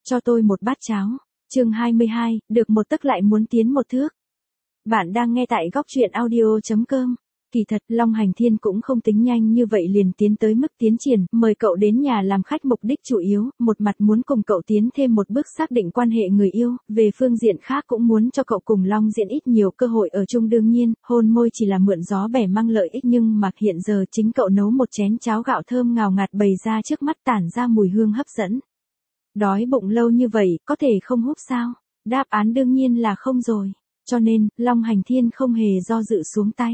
cho tôi một bát cháo. Chương 22, được một tấc lại muốn tiến một thước. Bạn đang nghe tại góc truyện audio.com. Kỳ thật, Long Hành Thiên cũng không tính nhanh như vậy liền tiến tới mức tiến triển, mời cậu đến nhà làm khách mục đích chủ yếu, một mặt muốn cùng cậu tiến thêm một bước xác định quan hệ người yêu, về phương diện khác cũng muốn cho cậu cùng Long Diễn ít nhiều cơ hội ở chung đương nhiên, hôn môi chỉ là mượn gió bẻ măng lợi ích nhưng mà hiện giờ chính cậu nấu một chén cháo gạo thơm ngào ngạt bày ra trước mắt tản ra mùi hương hấp dẫn. Đói bụng lâu như vậy, có thể không húp sao? Đáp án đương nhiên là không rồi. Cho nên, Long Hành Thiên không hề do dự xuống tay.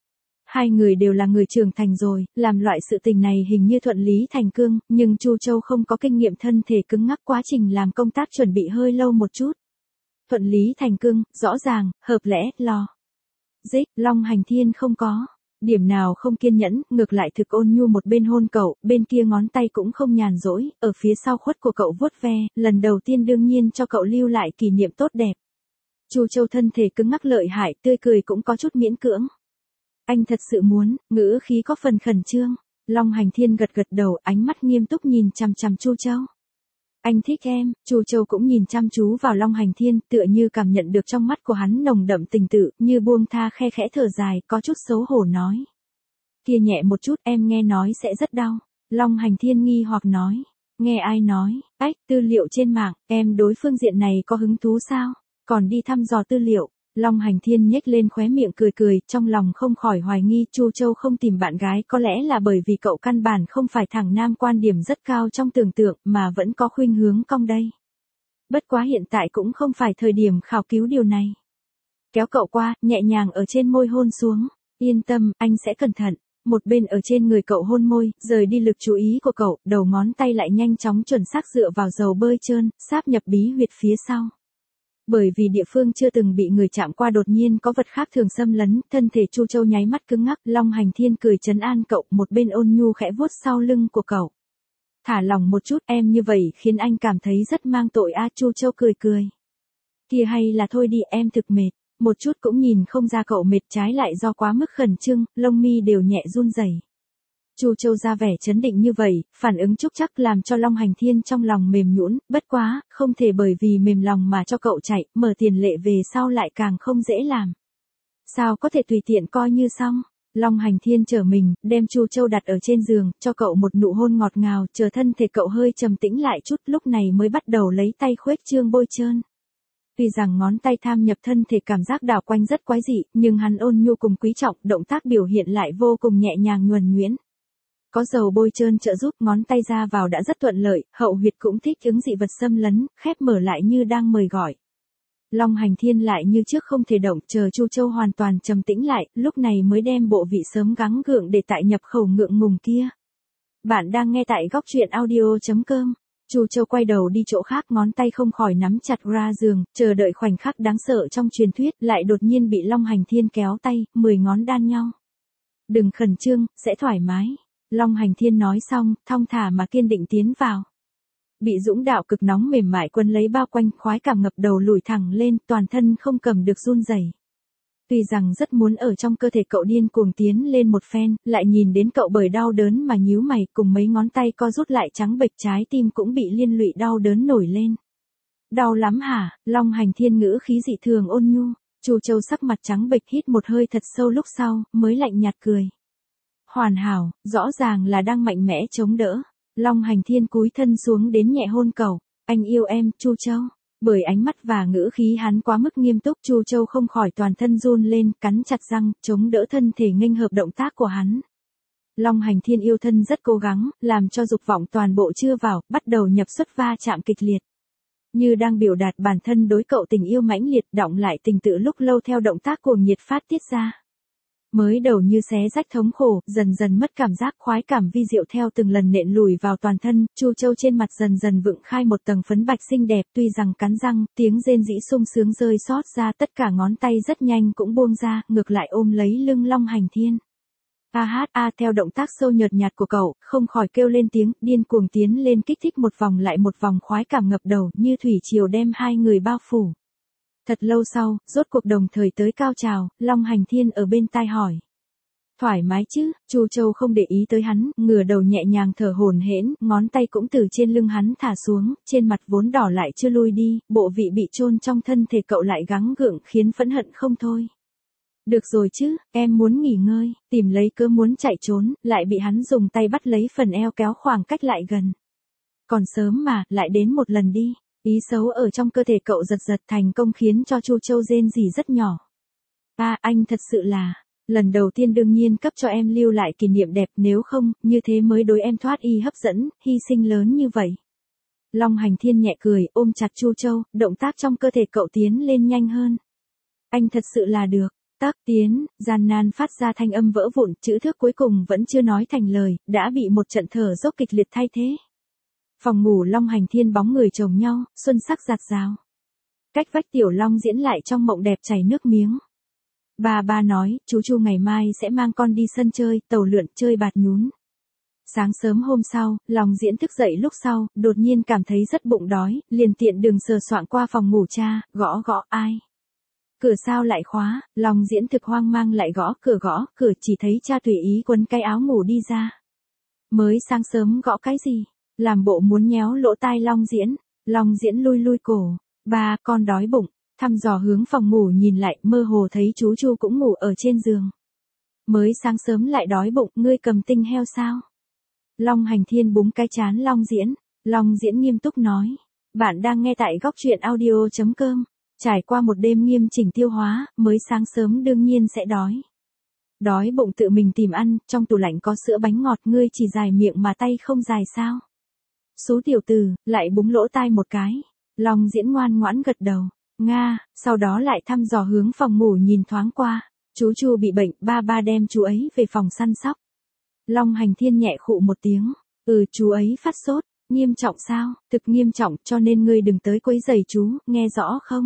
Hai người đều là người trưởng thành rồi, làm loại sự tình này hình như thuận lý thành cương, nhưng Chu Châu không có kinh nghiệm thân thể cứng ngắc quá trình làm công tác chuẩn bị hơi lâu một chút. Thuận lý thành cương, rõ ràng, hợp lẽ, lo. Dích, Long Hành Thiên không có. Điểm nào không kiên nhẫn, ngược lại thực ôn nhu một bên hôn cậu, bên kia ngón tay cũng không nhàn rỗi, ở phía sau khuất của cậu vuốt ve, lần đầu tiên đương nhiên cho cậu lưu lại kỷ niệm tốt đẹp. Chu Châu thân thể cứng ngắc lợi hại, tươi cười cũng có chút miễn cưỡng. Anh thật sự muốn, ngữ khí có phần khẩn trương. Long Hành Thiên gật gật đầu, ánh mắt nghiêm túc nhìn chằm chằm Chu Châu. Anh thích em. Chu Châu cũng nhìn chăm chú vào Long Hành Thiên, tựa như cảm nhận được trong mắt của hắn nồng đậm tình tự, như buông tha khe khẽ thở dài, có chút xấu hổ nói. Kia nhẹ một chút, em nghe nói sẽ rất đau. Long Hành Thiên nghi hoặc nói. Nghe ai nói? Ách, tư liệu trên mạng, em đối phương diện này có hứng thú sao? Còn đi thăm dò tư liệu. Long Hành Thiên nhếch lên khóe miệng cười cười, trong lòng không khỏi hoài nghi Chu Châu không tìm bạn gái có lẽ là bởi vì cậu căn bản không phải thằng nam quan điểm rất cao trong tưởng tượng mà vẫn có khuynh hướng cong đây. Bất quá hiện tại cũng không phải thời điểm khảo cứu điều này. Kéo cậu qua, nhẹ nhàng ở trên môi hôn xuống. Yên tâm, anh sẽ cẩn thận. Một bên ở trên người cậu hôn môi, rời đi lực chú ý của cậu, đầu ngón tay lại nhanh chóng chuẩn xác dựa vào dầu bơi trơn, sáp nhập bí huyệt phía sau. Bởi vì địa phương chưa từng bị người chạm qua đột nhiên có vật khác thường xâm lấn, thân thể Chu Châu nháy mắt cứng ngắc, Long Hành Thiên cười trấn an cậu, một bên ôn nhu khẽ vuốt sau lưng của cậu. Thả lòng một chút, em như vậy khiến anh cảm thấy rất mang tội a. Chu Châu cười cười. Kia hay là thôi đi, em thực mệt. Một chút cũng nhìn không ra cậu mệt, trái lại do quá mức khẩn trương, lông mi đều nhẹ run rẩy. Chu Châu ra vẻ chấn định như vậy, phản ứng chúc chắc làm cho Long Hành Thiên trong lòng mềm nhũn, bất quá, không thể bởi vì mềm lòng mà cho cậu chạy, mở tiền lệ về sau lại càng không dễ làm. Sao có thể tùy tiện coi như xong? Long Hành Thiên trở mình, đem Chu Châu đặt ở trên giường, cho cậu một nụ hôn ngọt ngào, chờ thân thể cậu hơi trầm tĩnh lại chút, lúc này mới bắt đầu lấy tay khuếch trương bôi trơn. Tuy rằng ngón tay tham nhập thân thể cảm giác đảo quanh rất quái dị, nhưng hắn ôn nhu cùng quý trọng, động tác biểu hiện lại vô cùng nhẹ nhàng nhuần nhuyễn. Có dầu bôi trơn trợ giúp, ngón tay ra vào đã rất thuận lợi, hậu huyệt cũng thích ứng dị vật xâm lấn, khép mở lại như đang mời gọi. Long Hành Thiên lại như trước không thể động, chờ Chu Châu hoàn toàn trầm tĩnh lại, lúc này mới đem bộ vị sớm gắng gượng để tại nhập khẩu ngượng ngùng kia. Bạn đang nghe tại góc truyện audio.com. Chu Châu quay đầu đi chỗ khác, ngón tay không khỏi nắm chặt ra giường, chờ đợi khoảnh khắc đáng sợ trong truyền thuyết, lại đột nhiên bị Long Hành Thiên kéo tay, 10 ngón đan nhau. Đừng khẩn trương, sẽ thoải mái. Long Hành Thiên nói xong, thong thả mà kiên định tiến vào. Bị dũng đạo cực nóng mềm mại quấn lấy bao quanh, khoái cảm ngập đầu lùi thẳng lên, toàn thân không cầm được run rẩy. Tuy rằng rất muốn ở trong cơ thể cậu điên cuồng tiến lên một phen, lại nhìn đến cậu bởi đau đớn mà nhíu mày, cùng mấy ngón tay co rút lại trắng bệch, trái tim cũng bị liên lụy đau đớn nổi lên. Đau lắm hả? Long Hành Thiên ngữ khí dị thường ôn nhu. Chu Châu sắc mặt trắng bệch, hít một hơi thật sâu lúc sau, mới lạnh nhạt cười. Hoàn hảo, rõ ràng là đang mạnh mẽ chống đỡ. Long Hành Thiên cúi thân xuống đến nhẹ hôn cậu. Anh yêu em, Chu Châu. Bởi ánh mắt và ngữ khí hắn quá mức nghiêm túc, Chu Châu không khỏi toàn thân run lên, cắn chặt răng, chống đỡ thân thể nghênh hợp động tác của hắn. Long Hành Thiên yêu thân rất cố gắng, làm cho dục vọng toàn bộ chưa vào, bắt đầu nhập xuất va chạm kịch liệt. Như đang biểu đạt bản thân đối cậu tình yêu mãnh liệt, đọng lại tình tự lúc lâu theo động tác cuồng nhiệt phát tiết ra. Mới đầu như xé rách thống khổ, dần dần mất cảm giác, khoái cảm vi diệu theo từng lần nện lùi vào toàn thân, Chu Châu trên mặt dần dần vượng khai một tầng phấn bạch xinh đẹp, tuy rằng cắn răng, tiếng rên rỉ sung sướng rơi xót ra, tất cả ngón tay rất nhanh cũng buông ra, ngược lại ôm lấy lưng Long Hành Thiên. Theo động tác sâu nhợt nhạt của cậu, không khỏi kêu lên tiếng, điên cuồng tiến lên kích thích một vòng lại một vòng, khoái cảm ngập đầu, như thủy triều đem hai người bao phủ. Thật lâu sau, rốt cuộc đồng thời tới cao trào, Long Hành Thiên ở bên tai hỏi. Thoải mái chứ, Chu Châu không để ý tới hắn, ngửa đầu nhẹ nhàng thở hổn hển, ngón tay cũng từ trên lưng hắn thả xuống, trên mặt vốn đỏ lại chưa lui đi, bộ vị bị chôn trong thân thể cậu lại gắng gượng khiến phẫn hận không thôi. Được rồi chứ, em muốn nghỉ ngơi, tìm lấy cớ muốn chạy trốn, lại bị hắn dùng tay bắt lấy phần eo kéo khoảng cách lại gần. Còn sớm mà, lại đến một lần đi. Ý xấu ở trong cơ thể cậu giật giật thành công khiến cho Chu Châu rên rỉ rất nhỏ. Anh thật sự là, lần đầu tiên đương nhiên cấp cho em lưu lại kỷ niệm đẹp, nếu không, như thế mới đối em thoát y hấp dẫn, hy sinh lớn như vậy. Long Hành Thiên nhẹ cười, ôm chặt Chu Châu, động tác trong cơ thể cậu tiến lên nhanh hơn. Anh thật sự là được. Tác tiến, gian nan phát ra thanh âm vỡ vụn, chữ thước cuối cùng vẫn chưa nói thành lời, đã bị một trận thở dốc kịch liệt thay thế. Phòng ngủ Long Hành Thiên bóng người chồng nhau, xuân sắc rạt rào. Cách vách Tiểu Long diễn lại trong mộng đẹp chảy nước miếng. Ba nói, chú Chu ngày mai sẽ mang con đi sân chơi, tàu lượn, chơi bạt nhún. Sáng sớm hôm sau, Long Diễn thức dậy lúc sau, đột nhiên cảm thấy rất bụng đói, liền tiện đường sờ soạng qua phòng ngủ cha, gõ ai. Cửa sao lại khóa, Long Diễn thực hoang mang lại gõ cửa chỉ thấy cha tùy ý quấn cái áo ngủ đi ra. Mới sáng sớm gõ cái gì? Làm bộ muốn nhéo lỗ tai Long Diễn lui cổ. Ba, con đói bụng. Thăm dò hướng phòng ngủ nhìn lại, mơ hồ thấy chú Chu cũng ngủ ở trên giường. Mới sáng sớm lại đói bụng, ngươi cầm tinh heo sao? Long Hành Thiên búng cái trán Long Diễn nghiêm túc nói. Bạn đang nghe tại góc truyện audio.com. Trải qua một đêm nghiêm chỉnh tiêu hóa, mới sáng sớm đương nhiên sẽ đói. Đói bụng tự mình tìm ăn, trong tủ lạnh có sữa bánh ngọt, ngươi chỉ dài miệng mà tay không dài sao? Xú tiểu tử, lại búng lỗ tai một cái. Long Diễn ngoan ngoãn gật đầu. Nga, sau đó lại thăm dò hướng phòng ngủ nhìn thoáng qua. Chú Chu bị bệnh, ba đem chú ấy về phòng săn sóc. Long Hành Thiên nhẹ khụ một tiếng. Chú ấy phát sốt, nghiêm trọng sao? Thực nghiêm trọng, cho nên ngươi đừng tới quấy rầy chú, nghe rõ không?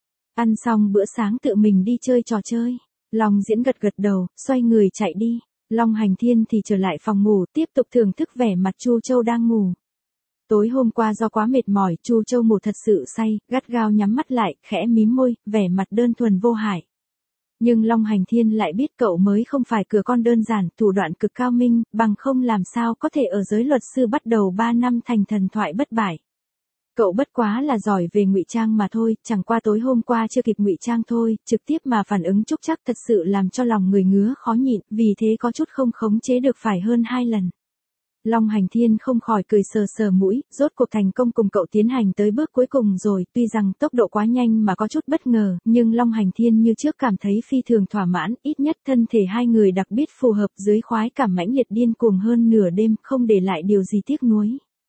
Ăn xong bữa sáng tự mình đi chơi trò chơi. Long Diễn gật đầu, xoay người chạy đi. Long Hành Thiên thì trở lại phòng ngủ, tiếp tục thưởng thức vẻ mặt Chu Châu đang ngủ. Tối hôm qua do quá mệt mỏi, Chu Châu ngủ thật sự say, gắt gao nhắm mắt lại, khẽ mím môi, vẻ mặt đơn thuần vô hại. Nhưng Long Hành Thiên lại biết cậu mới không phải cửa con đơn giản, thủ đoạn cực cao minh, bằng không làm sao có thể ở giới luật sư bắt đầu 3 năm thành thần thoại bất bại. Cậu bất quá là giỏi về ngụy trang mà thôi, chẳng qua tối hôm qua chưa kịp ngụy trang thôi, trực tiếp mà phản ứng trúc trắc thật sự làm cho lòng người ngứa khó nhịn, vì thế có chút không khống chế được phải hơn 2 lần. Long Hành Thiên không khỏi cười sờ mũi, rốt cuộc thành công cùng cậu tiến hành tới bước cuối cùng rồi, tuy rằng tốc độ quá nhanh mà có chút bất ngờ, nhưng Long Hành Thiên như trước cảm thấy phi thường thỏa mãn, ít nhất thân thể hai người đặc biệt phù hợp dưới khoái cảm mãnh liệt điên cuồng hơn nửa đêm, không để lại điều gì tiếc nuối.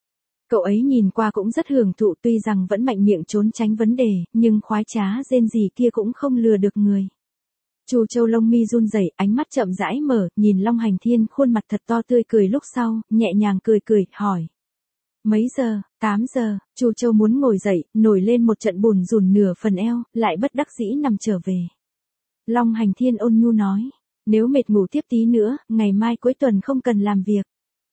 Cậu ấy nhìn qua cũng rất hưởng thụ, tuy rằng vẫn mạnh miệng trốn tránh vấn đề, nhưng khoái trá rên rỉ kia cũng không lừa được người. Chu Châu lông mi run rẩy, ánh mắt chậm rãi mở, nhìn Long Hành Thiên khuôn mặt thật to tươi cười lúc sau, nhẹ nhàng cười, hỏi. Mấy giờ? 8 giờ, Chu Châu muốn ngồi dậy, nổi lên một trận bùn rùn nửa phần eo, lại bất đắc dĩ nằm trở về. Long Hành Thiên ôn nhu nói, nếu mệt ngủ tiếp tí nữa, ngày mai cuối tuần không cần làm việc.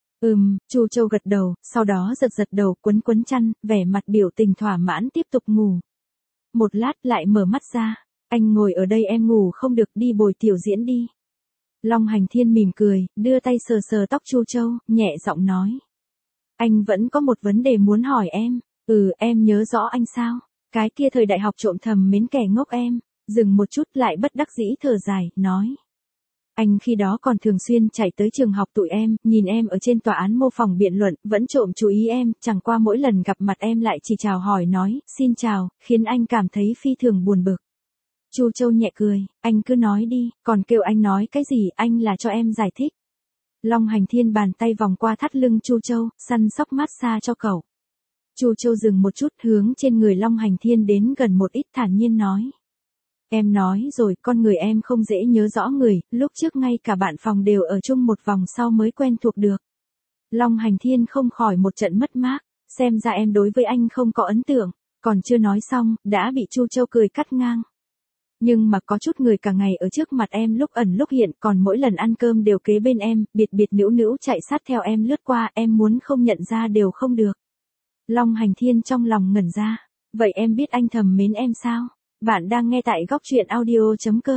Chu Châu gật đầu, sau đó giật đầu, quấn chăn, vẻ mặt biểu tình thỏa mãn tiếp tục ngủ. Một lát lại mở mắt ra. Anh ngồi ở đây em ngủ không được, đi bồi Tiểu Diễn đi. Long Hành Thiên mỉm cười, đưa tay sờ tóc Chu Châu, nhẹ giọng nói. Anh vẫn có một vấn đề muốn hỏi em. Em nhớ rõ anh sao? Cái kia thời đại học trộm thầm mến kẻ ngốc em. Dừng một chút lại bất đắc dĩ thở dài, nói. Anh khi đó còn thường xuyên chạy tới trường học tụi em, nhìn em ở trên tòa án mô phỏng biện luận, vẫn trộm chú ý em, chẳng qua mỗi lần gặp mặt em lại chỉ chào hỏi nói, xin chào, khiến anh cảm thấy phi thường buồn bực. Chu Châu nhẹ cười, anh cứ nói đi, còn kêu anh nói cái gì, anh là cho em giải thích. Long Hành Thiên bàn tay vòng qua thắt lưng Chu Châu, săn sóc massage cho cậu. Chu Châu dừng một chút, hướng trên người Long Hành Thiên đến gần một ít, thản nhiên nói. Em nói rồi, con người em không dễ nhớ rõ người, lúc trước ngay cả bạn phòng đều ở chung một vòng sau mới quen thuộc được. Long Hành Thiên không khỏi một trận mất mát, xem ra em đối với anh không có ấn tượng, còn chưa nói xong, đã bị Chu Châu cười cắt ngang. Nhưng mà có chút người cả ngày ở trước mặt em lúc ẩn lúc hiện, còn mỗi lần ăn cơm đều kế bên em, biệt nữu chạy sát theo em lướt qua, em muốn không nhận ra đều không được. Long Hành Thiên trong lòng ngẩn ra, vậy em biết anh thầm mến em sao? Bạn đang nghe tại góc truyện audio.com.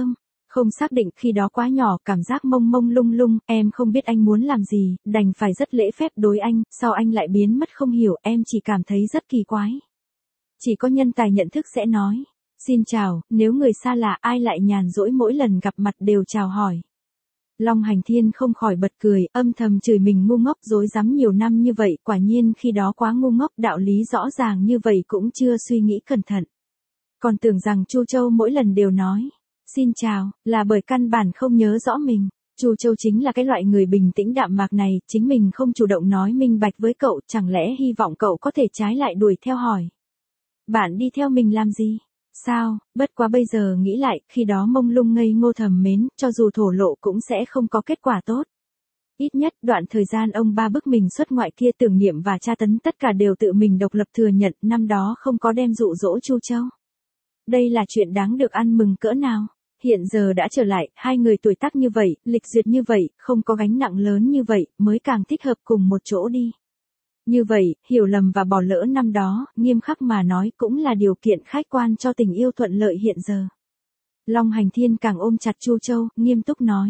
Không xác định, khi đó quá nhỏ, cảm giác mông mông lung lung, em không biết anh muốn làm gì, đành phải rất lễ phép đối anh, sao anh lại biến mất không hiểu, em chỉ cảm thấy rất kỳ quái. Chỉ có nhân tài nhận thức sẽ nói, xin chào, nếu người xa lạ ai lại nhàn rỗi mỗi lần gặp mặt đều chào hỏi. Long Hành Thiên không khỏi bật cười, âm thầm chửi mình ngu ngốc dối rắm nhiều năm như vậy, quả nhiên khi đó quá ngu ngốc, đạo lý rõ ràng như vậy cũng chưa suy nghĩ cẩn thận. Còn tưởng rằng Chu Châu mỗi lần đều nói, xin chào, là bởi căn bản không nhớ rõ mình. Chu Châu chính là cái loại người bình tĩnh đạm mạc này, chính mình không chủ động nói minh bạch với cậu, chẳng lẽ hy vọng cậu có thể trái lại đuổi theo hỏi. Bạn đi theo mình làm gì? Sao, bất quá bây giờ nghĩ lại, khi đó mông lung ngây ngô thầm mến, cho dù thổ lộ cũng sẽ không có kết quả tốt. Ít nhất, đoạn thời gian ông ba bức mình xuất ngoại kia tưởng niệm và tra tấn tất cả đều tự mình độc lập thừa nhận, năm đó không có đem dụ dỗ Chu Châu. Đây là chuyện đáng được ăn mừng cỡ nào. Hiện giờ đã trở lại, hai người tuổi tác như vậy, lịch duyệt như vậy, không có gánh nặng lớn như vậy, mới càng thích hợp cùng một chỗ đi. Như vậy, hiểu lầm và bỏ lỡ năm đó, nghiêm khắc mà nói cũng là điều kiện khách quan cho tình yêu thuận lợi hiện giờ. Long Hành Thiên càng ôm chặt Chu Châu, nghiêm túc nói.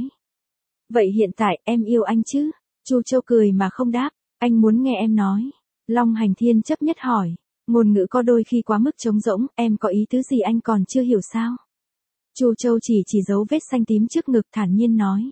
Vậy hiện tại, em yêu anh chứ? Chu Châu cười mà không đáp, anh muốn nghe em nói. Long Hành Thiên chấp nhất hỏi, ngôn ngữ có đôi khi quá mức trống rỗng, em có ý tứ gì anh còn chưa hiểu sao? Chu Châu chỉ dấu vết xanh tím trước ngực thản nhiên nói.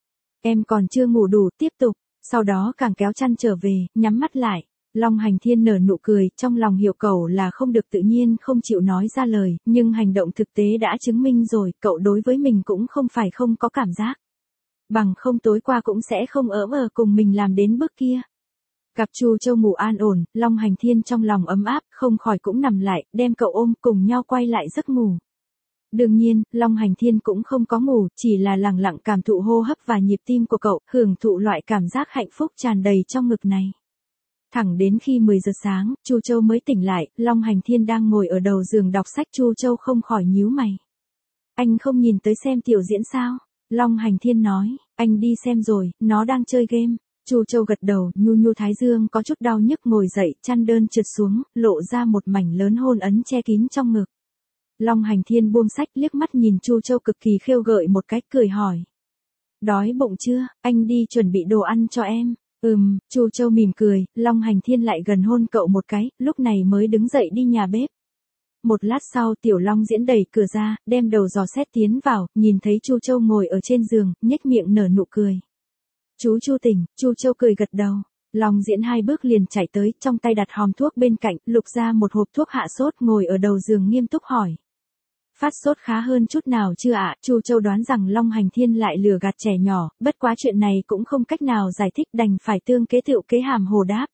Em còn chưa ngủ đủ, tiếp tục, sau đó càng kéo chăn trở về, nhắm mắt lại. Long Hành Thiên nở nụ cười, trong lòng hiểu cậu là không được tự nhiên không chịu nói ra lời, nhưng hành động thực tế đã chứng minh rồi, cậu đối với mình cũng không phải không có cảm giác. Bằng không tối qua cũng sẽ không cùng mình làm đến bước kia. Gặp Chu Châu ngủ an ổn, Long Hành Thiên trong lòng ấm áp, không khỏi cũng nằm lại, đem cậu ôm cùng nhau quay lại giấc ngủ. Đương nhiên, Long Hành Thiên cũng không có ngủ, chỉ là lặng lặng cảm thụ hô hấp và nhịp tim của cậu, hưởng thụ loại cảm giác hạnh phúc tràn đầy trong ngực này. Thẳng đến khi 10 giờ sáng, Chu Châu mới tỉnh lại, Long Hành Thiên đang ngồi ở đầu giường đọc sách, Chu Châu không khỏi nhíu mày. Anh không nhìn tới xem tiểu diễn sao? Long Hành Thiên nói, anh đi xem rồi, nó đang chơi game. Chu Châu gật đầu, nhu thái dương có chút đau nhức ngồi dậy, chăn đơn trượt xuống, lộ ra một mảnh lớn hôn ấn che kín trong ngực. Long Hành Thiên buông sách liếc mắt nhìn Chu Châu cực kỳ khêu gợi một cách cười hỏi. Đói bụng chưa, anh đi chuẩn bị đồ ăn cho em. Chu Châu mỉm cười, Long Hành Thiên lại gần hôn cậu một cái, lúc này mới đứng dậy đi nhà bếp. Một lát sau Tiểu Long Diễn đẩy cửa ra, đem đầu dò xét tiến vào, nhìn thấy Chu Châu ngồi ở trên giường, nhếch miệng nở nụ cười. Chú Chu tỉnh, Chu Châu cười gật đầu. Long Diễn 2 bước liền chạy tới, trong tay đặt hòm thuốc bên cạnh, lục ra một hộp thuốc hạ sốt, ngồi ở đầu giường nghiêm túc hỏi. Phát sốt khá hơn chút nào chưa ạ? Chu Châu đoán rằng Long Hành Thiên lại lừa gạt trẻ nhỏ, bất quá chuyện này cũng không cách nào giải thích, đành phải tương kế tựu kế hàm hồ đáp.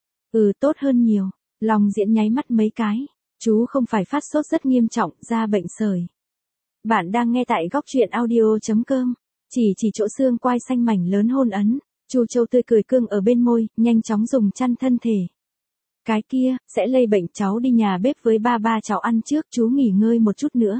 Tốt hơn nhiều. Long Diễn nháy mắt mấy cái. Chú không phải phát sốt rất nghiêm trọng, ra bệnh sởi. Bạn đang nghe tại góc truyện audio.com. Chỉ chỗ xương quai xanh mảnh lớn hôn ấn. Chu Châu tươi cười cương ở bên môi, nhanh chóng dùng chăn thân thể. Cái kia, sẽ lây bệnh, cháu đi nhà bếp với ba cháu ăn trước, chú nghỉ ngơi một chút nữa.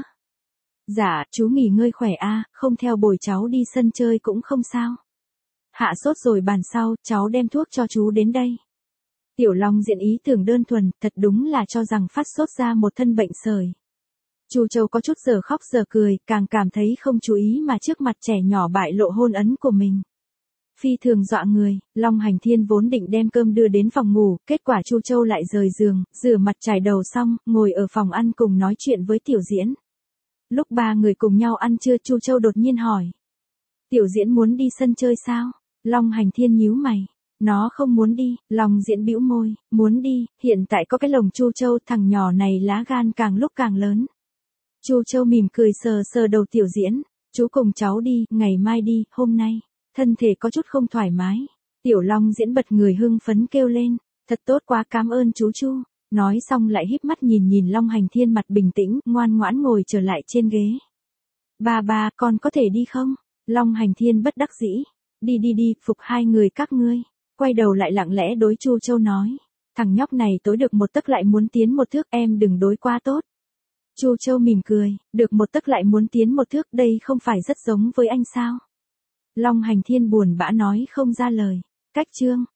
Dạ, chú nghỉ ngơi khỏe không theo bồi cháu đi sân chơi cũng không sao. Hạ sốt rồi bàn sau, cháu đem thuốc cho chú đến đây. Tiểu Long Diễn ý tưởng đơn thuần, thật đúng là cho rằng phát sốt ra một thân bệnh sởi. Chu Châu có chút giờ khóc giờ cười, càng cảm thấy không chú ý mà trước mặt trẻ nhỏ bại lộ hôn ấn của mình. Phi thường dọa người, Long Hành Thiên vốn định đem cơm đưa đến phòng ngủ, kết quả Chu Châu lại rời giường, rửa mặt chải đầu xong, ngồi ở phòng ăn cùng nói chuyện với Tiểu Diễn. Lúc ba người cùng nhau ăn trưa, Chu Châu đột nhiên hỏi. Tiểu Diễn muốn đi sân chơi sao? Long Hành Thiên nhíu mày. Nó không muốn đi, Long Diễn bĩu môi, muốn đi, hiện tại có cái lồng Chu Châu, thằng nhỏ này lá gan càng lúc càng lớn. Chu Châu mỉm cười sờ đầu Tiểu Diễn, chú cùng cháu đi, ngày mai đi, hôm nay. Thân thể có chút không thoải mái. Tiểu Long Diễn bật người hưng phấn kêu lên, thật tốt quá, cảm ơn chú Chu. Nói xong lại híp mắt nhìn Long Hành Thiên mặt bình tĩnh, ngoan ngoãn ngồi trở lại trên ghế. Ba, con có thể đi không? Long Hành Thiên bất đắc dĩ. Đi, phục hai người các ngươi. Quay đầu lại lặng lẽ đối Chu Châu nói. Thằng nhóc này tối được một tấc lại muốn tiến một thước, em đừng đối quá tốt. Chu Châu mỉm cười, được một tấc lại muốn tiến một thước, đây không phải rất giống với anh sao? Long Hành Thiên buồn bã nói không ra lời. Cách chương.